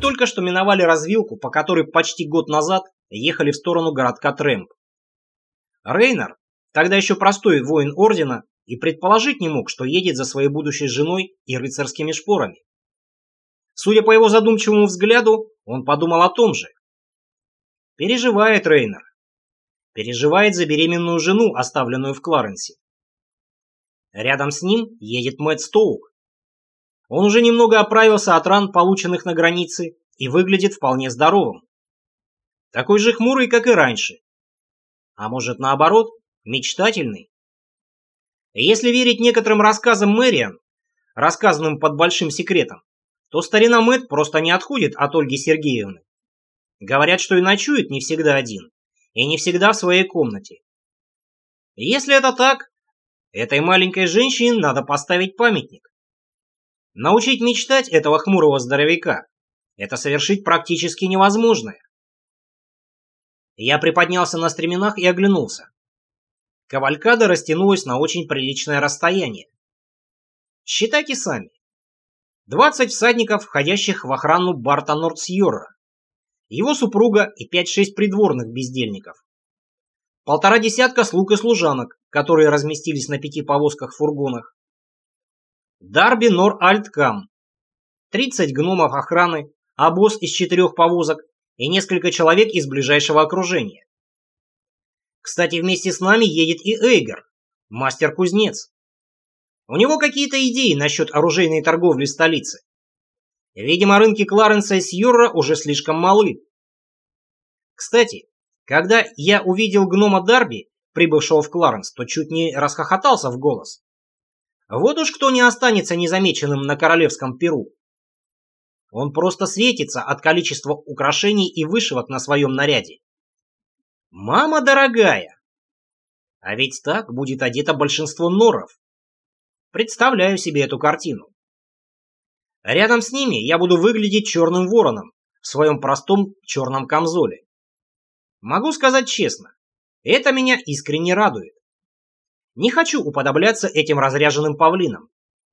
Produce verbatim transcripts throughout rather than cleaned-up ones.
только что миновали развилку, по которой почти год назад ехали в сторону городка Трэмп. Рейнер, тогда еще простой воин Ордена, и предположить не мог, что едет за своей будущей женой и рыцарскими шпорами. Судя по его задумчивому взгляду, он подумал о том же. Переживает Рейнер. Переживает за беременную жену, оставленную в Кларенсе. Рядом с ним едет Мэтт Стоук. Он уже немного оправился от ран, полученных на границе, и выглядит вполне здоровым. Такой же хмурый, как и раньше. А может, наоборот, мечтательный? Если верить некоторым рассказам Мэриан, рассказанным под большим секретом, то старина Мэтт просто не отходит от Ольги Сергеевны. Говорят, что и ночует не всегда один, и не всегда в своей комнате. Если это так, этой маленькой женщине надо поставить памятник. Научить мечтать этого хмурого здоровяка – это совершить практически невозможное. Я приподнялся на стременах и оглянулся. Кавалькада растянулась на очень приличное расстояние. Считайте сами. двадцать всадников, входящих в охрану Барта Нордсьорра, его супруга и пять-шесть придворных бездельников. Полтора десятка слуг и служанок, которые разместились на пяти повозках-фургонах. Дарби Нор-Альткам, тридцать гномов охраны, обоз из четырех повозок и несколько человек из ближайшего окружения. Кстати, вместе с нами едет и Эйгер, мастер-кузнец. У него какие-то идеи насчет оружейной торговли в столице. Видимо, рынки Кларенса и Сьорра уже слишком малы. Кстати, когда я увидел гнома Дарби, прибывшего в Кларенс, то чуть не расхохотался в голос. Вот уж кто не останется незамеченным на королевском перу. Он просто светится от количества украшений и вышивок на своем наряде. Мама дорогая! А ведь так будет одето большинство норров. Представляю себе эту картину. Рядом с ними я буду выглядеть черным вороном в своем простом черном камзоле. Могу сказать честно, это меня искренне радует. Не хочу уподобляться этим разряженным павлинам.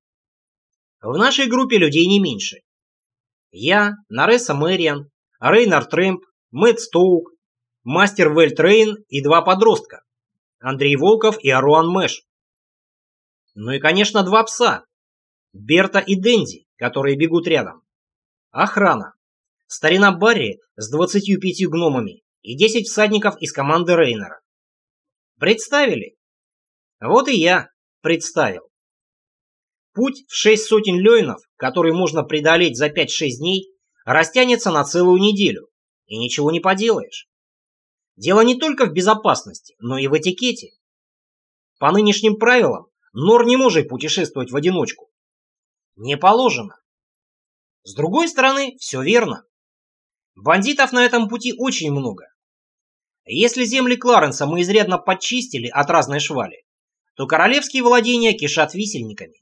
В нашей группе людей не меньше. Я, Наресса Мэриан, Рейнар Трэмп, Мэтт Стоук, мастер Вельтрейн и два подростка, Андрей Волков и Аруан Мэш. Ну и, конечно, два пса, Берта и Дэнди, которые бегут рядом. Охрана. Старина Барри с двадцатью пятью гномами и десять всадников из команды Рейнера. Представили? Вот и я представил. Путь в шесть сотен лёйнов, который можно преодолеть за пять-шесть дней, растянется на целую неделю, и ничего не поделаешь. Дело не только в безопасности, но и в этикете. По нынешним правилам, Нор не может путешествовать в одиночку. Не положено. С другой стороны, все верно. Бандитов на этом пути очень много. Если земли Кларенса мы изрядно подчистили от разной швали, то королевские владения кишат висельниками.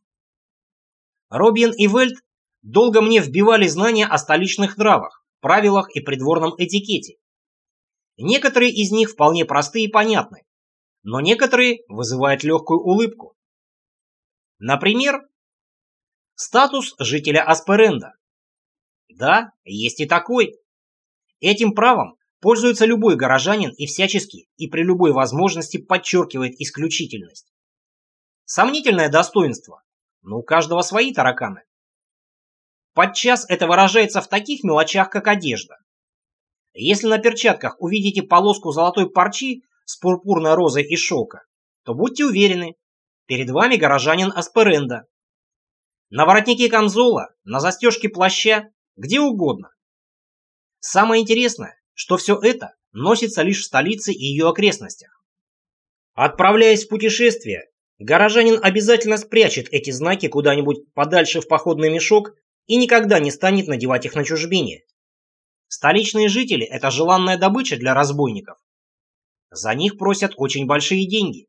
Робин и Вельт долго мне вбивали знания о столичных нравах, правилах и придворном этикете. Некоторые из них вполне простые и понятны, но некоторые вызывают легкую улыбку. Например, статус жителя Асперенда. Да, есть и такой. Этим правом пользуется любой горожанин и всячески и при любой возможности подчеркивает исключительность. Сомнительное достоинство, но у каждого свои тараканы. Подчас это выражается в таких мелочах, как одежда. Если на перчатках увидите полоску золотой парчи с пурпурной розой и шелка, то будьте уверены, перед вами горожанин Асперенда. На воротнике камзола, на застежке плаща, где угодно. Самое интересное, что все это носится лишь в столице и ее окрестностях. Отправляясь в путешествие, горожанин обязательно спрячет эти знаки куда-нибудь подальше в походный мешок и никогда не станет надевать их на чужбине. Столичные жители – это желанная добыча для разбойников. За них просят очень большие деньги.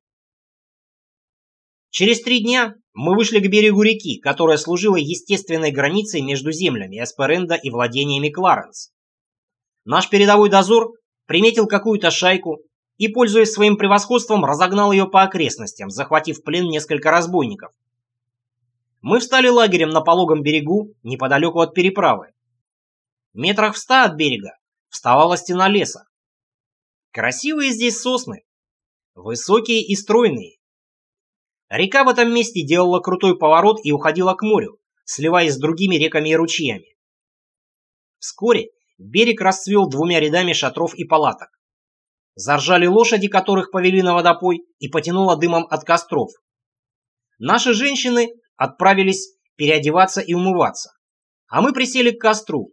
Через три дня мы вышли к берегу реки, которая служила естественной границей между землями Асперенда и владениями Кларенс. Наш передовой дозор приметил какую-то шайку и, пользуясь своим превосходством, разогнал ее по окрестностям, захватив в плен несколько разбойников. Мы встали лагерем на пологом берегу, неподалеку от переправы. Метрах в ста от берега вставала стена леса. Красивые здесь сосны, высокие и стройные. Река в этом месте делала крутой поворот и уходила к морю, сливаясь с другими реками и ручьями. Вскоре берег расцвел двумя рядами шатров и палаток. Заржали лошади, которых повели на водопой, и потянуло дымом от костров. Наши женщины отправились переодеваться и умываться, а мы присели к костру.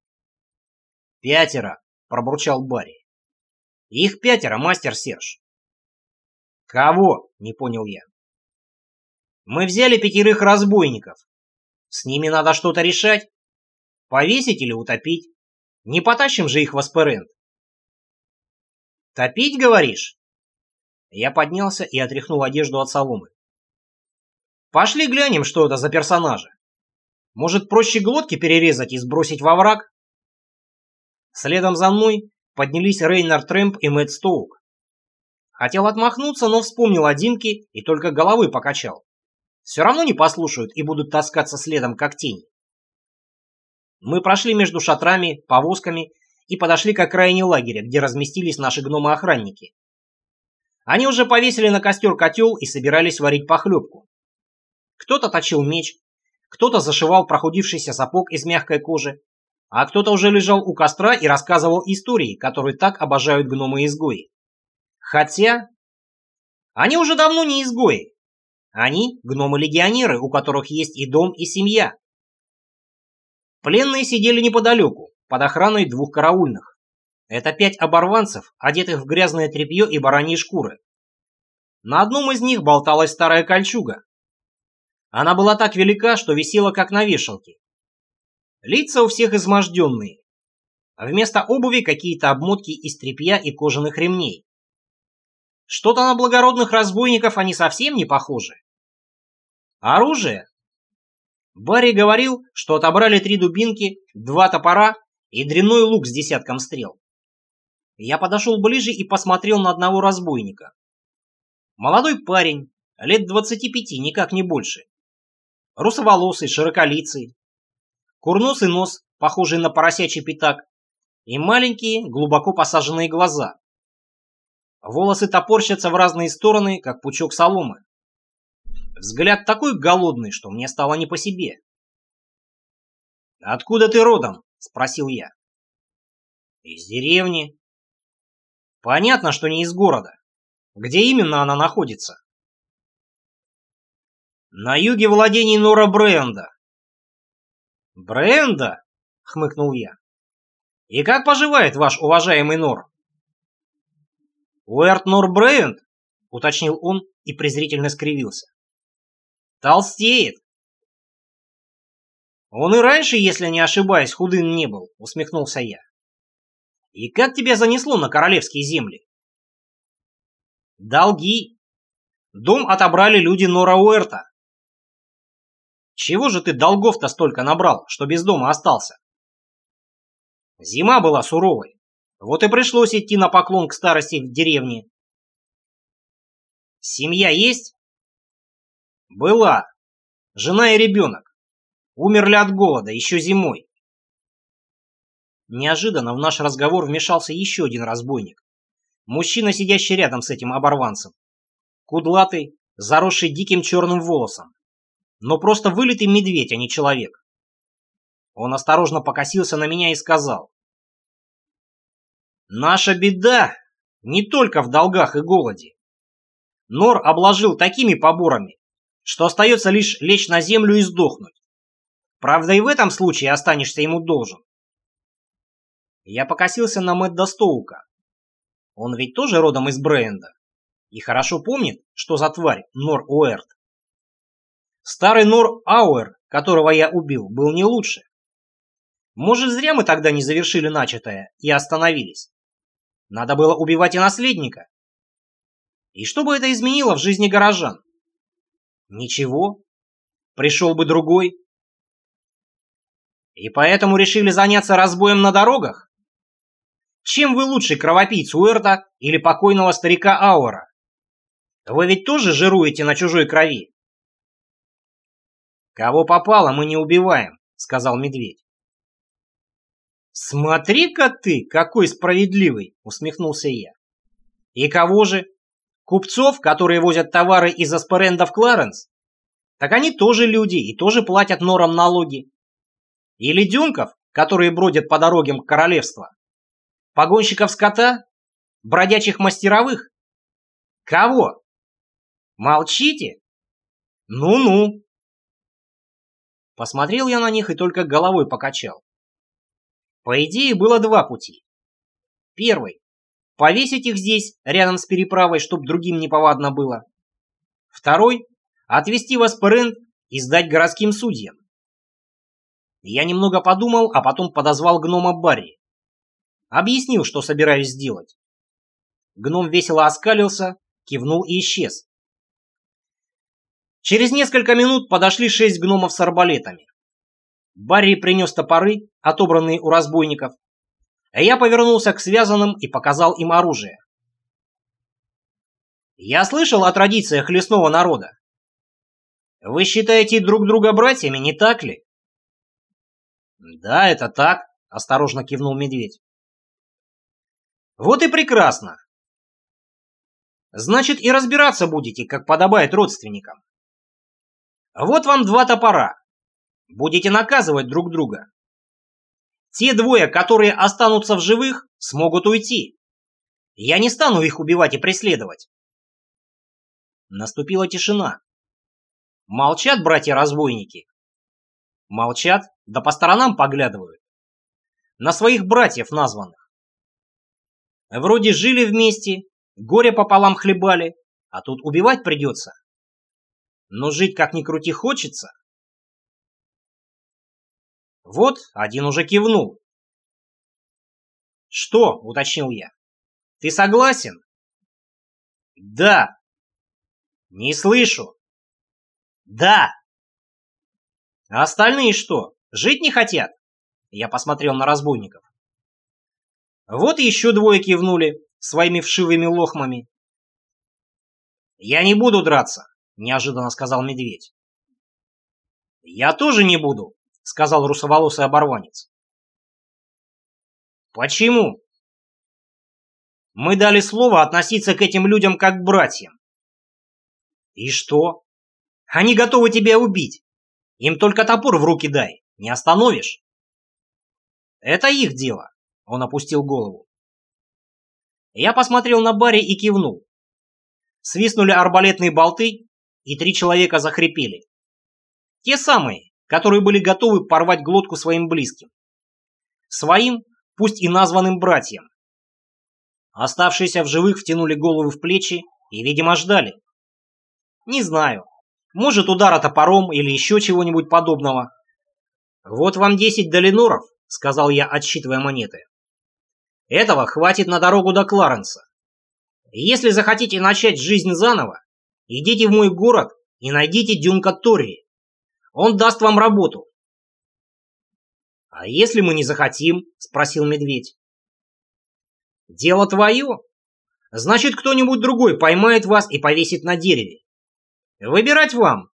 «Пятеро», — пробурчал Барри. «Их пятеро, мастер Серж». «Кого?» — не понял я. «Мы взяли пятерых разбойников. С ними надо что-то решать. Повесить или утопить. Не потащим же их в Аспарент». «Топить, говоришь?» Я поднялся и отряхнул одежду от соломы. «Пошли глянем, что это за персонажи. Может, проще глотки перерезать и сбросить во враг?» Следом за мной поднялись Рейнар Трэмп и Мэтт Стоук. Хотел отмахнуться, но вспомнил о Димке и только головой покачал. Все равно не послушают и будут таскаться следом, как тени. Мы прошли между шатрами, повозками и подошли к окраине лагеря, где разместились наши гномы-охранники. Они уже повесили на костер котел и собирались варить похлебку. Кто-то точил меч, кто-то зашивал прохудившийся сапог из мягкой кожи, а кто-то уже лежал у костра и рассказывал истории, которые так обожают гномы-изгои. Хотя... они уже давно не изгои. Они гномы-легионеры, у которых есть и дом, и семья. Пленные сидели неподалеку, под охраной двух караульных. Это пять оборванцев, одетых в грязное тряпье и бараньи шкуры. На одном из них болталась старая кольчуга. Она была так велика, что висела как на вешалке. Лица у всех изможденные. А вместо обуви какие-то обмотки из тряпья и кожаных ремней. Что-то на благородных разбойников они совсем не похожи. Оружие? Барри говорил, что отобрали три дубинки, два топора и дрянной лук с десятком стрел. Я подошел ближе и посмотрел на одного разбойника. Молодой парень, лет двадцати пяти, никак не больше. Русоволосый, широколицый. Курносый нос, похожий на поросячий пятак, и маленькие, глубоко посаженные глаза. Волосы топорщатся в разные стороны, как пучок соломы. Взгляд такой голодный, что мне стало не по себе. «Откуда ты родом?» — спросил я. «Из деревни». «Понятно, что не из города. Где именно она находится?» «На юге владений Нора Бренда». «Бренда?» — хмыкнул я. «И как поживает ваш уважаемый Нор?» «Уэрт Нор Брейнд?» — уточнил он и презрительно скривился. «Толстеет». «Он и раньше, если не ошибаюсь, худым не был», — усмехнулся я. «И как тебя занесло на королевские земли?» «Долги. Дом отобрали люди Нора Уэрта». «Чего же ты долгов-то столько набрал, что без дома остался?» «Зима была суровой. Вот и пришлось идти на поклон к старости в деревне». «Семья есть?» «Была. Жена и ребенок. Умерли от голода еще зимой». Неожиданно в наш разговор вмешался еще один разбойник. Мужчина, сидящий рядом с этим оборванцем. Кудлатый, заросший диким черным волосом. Но просто вылитый медведь, а не человек. Он осторожно покосился на меня и сказал: «Наша беда не только в долгах и голоде. Нор обложил такими поборами, что остается лишь лечь на землю и сдохнуть. Правда, и в этом случае останешься ему должен». Я покосился на Мэтта Стоука. Он ведь тоже родом из Бренда и хорошо помнит, что за тварь Нор Уэрт. Старый Нор Ауэр, которого я убил, был не лучше. Может, зря мы тогда не завершили начатое и остановились. Надо было убивать и наследника. И что бы это изменило в жизни горожан? Ничего. Пришел бы другой. И поэтому решили заняться разбоем на дорогах? Чем вы лучше, кровопийц Уэрта или покойного старика Ауэра? Вы ведь тоже жируете на чужой крови? «Кого попало, мы не убиваем», — сказал медведь. «Смотри-ка ты, какой справедливый!» — усмехнулся я. «И кого же? Купцов, которые возят товары из Асперенда в Кларенс? Так они тоже люди и тоже платят норам налоги. Или дюнков, которые бродят по дорогам королевства? Погонщиков скота? Бродячих мастеровых? Кого? Молчите? Ну-ну!» Посмотрел я на них и только головой покачал. По идее, было два пути. Первый — повесить их здесь, рядом с переправой, чтоб другим неповадно было. Второй — отвезти в Асперенд и сдать городским судьям. Я немного подумал, а потом подозвал гнома Барри. Объяснил, что собираюсь сделать. Гном весело оскалился, кивнул и исчез. Через несколько минут подошли шесть гномов с арбалетами. Барри принес топоры, отобранные у разбойников, а я повернулся к связанным и показал им оружие. «Я слышал о традициях лесного народа. Вы считаете друг друга братьями, не так ли?» «Да, это так», — осторожно кивнул медведь. «Вот и прекрасно. Значит, и разбираться будете, как подобает родственникам. Вот вам два топора. Будете наказывать друг друга. Те двое, которые останутся в живых, смогут уйти. Я не стану их убивать и преследовать». Наступила тишина. Молчат братья-разбойники. Молчат, да по сторонам поглядывают. На своих братьев названных. Вроде жили вместе, горе пополам хлебали, а тут убивать придется. Но жить как ни крути хочется. Вот один уже кивнул. «Что?» — уточнил я. «Ты согласен?» «Да». «Не слышу». «Да». «А остальные что, жить не хотят?» Я посмотрел на разбойников. Вот еще двое кивнули своими вшивыми лохмами. «Я не буду драться», — неожиданно сказал медведь. «Я тоже не буду», — сказал русоволосый оборванец. «Почему?» «Мы дали слово относиться к этим людям как к братьям». «И что? Они готовы тебя убить. Им только топор в руки дай, не остановишь». «Это их дело», — он опустил голову. Я посмотрел на Барри и кивнул. Свистнули арбалетные болты, и три человека захрипели. Те самые, которые были готовы порвать глотку своим близким. Своим, пусть и названным братьям. Оставшиеся в живых втянули головы в плечи и, видимо, ждали. Не знаю, может, удара топором или еще чего-нибудь подобного. «Вот вам десять долиноров», — сказал я, отсчитывая монеты. «Этого хватит на дорогу до Кларенса. Если захотите начать жизнь заново, идите в мой город и найдите Дюнка Торри. Он даст вам работу». «А если мы не захотим?» — спросил медведь. «Дело твое. Значит, кто-нибудь другой поймает вас и повесит на дереве. Выбирать вам,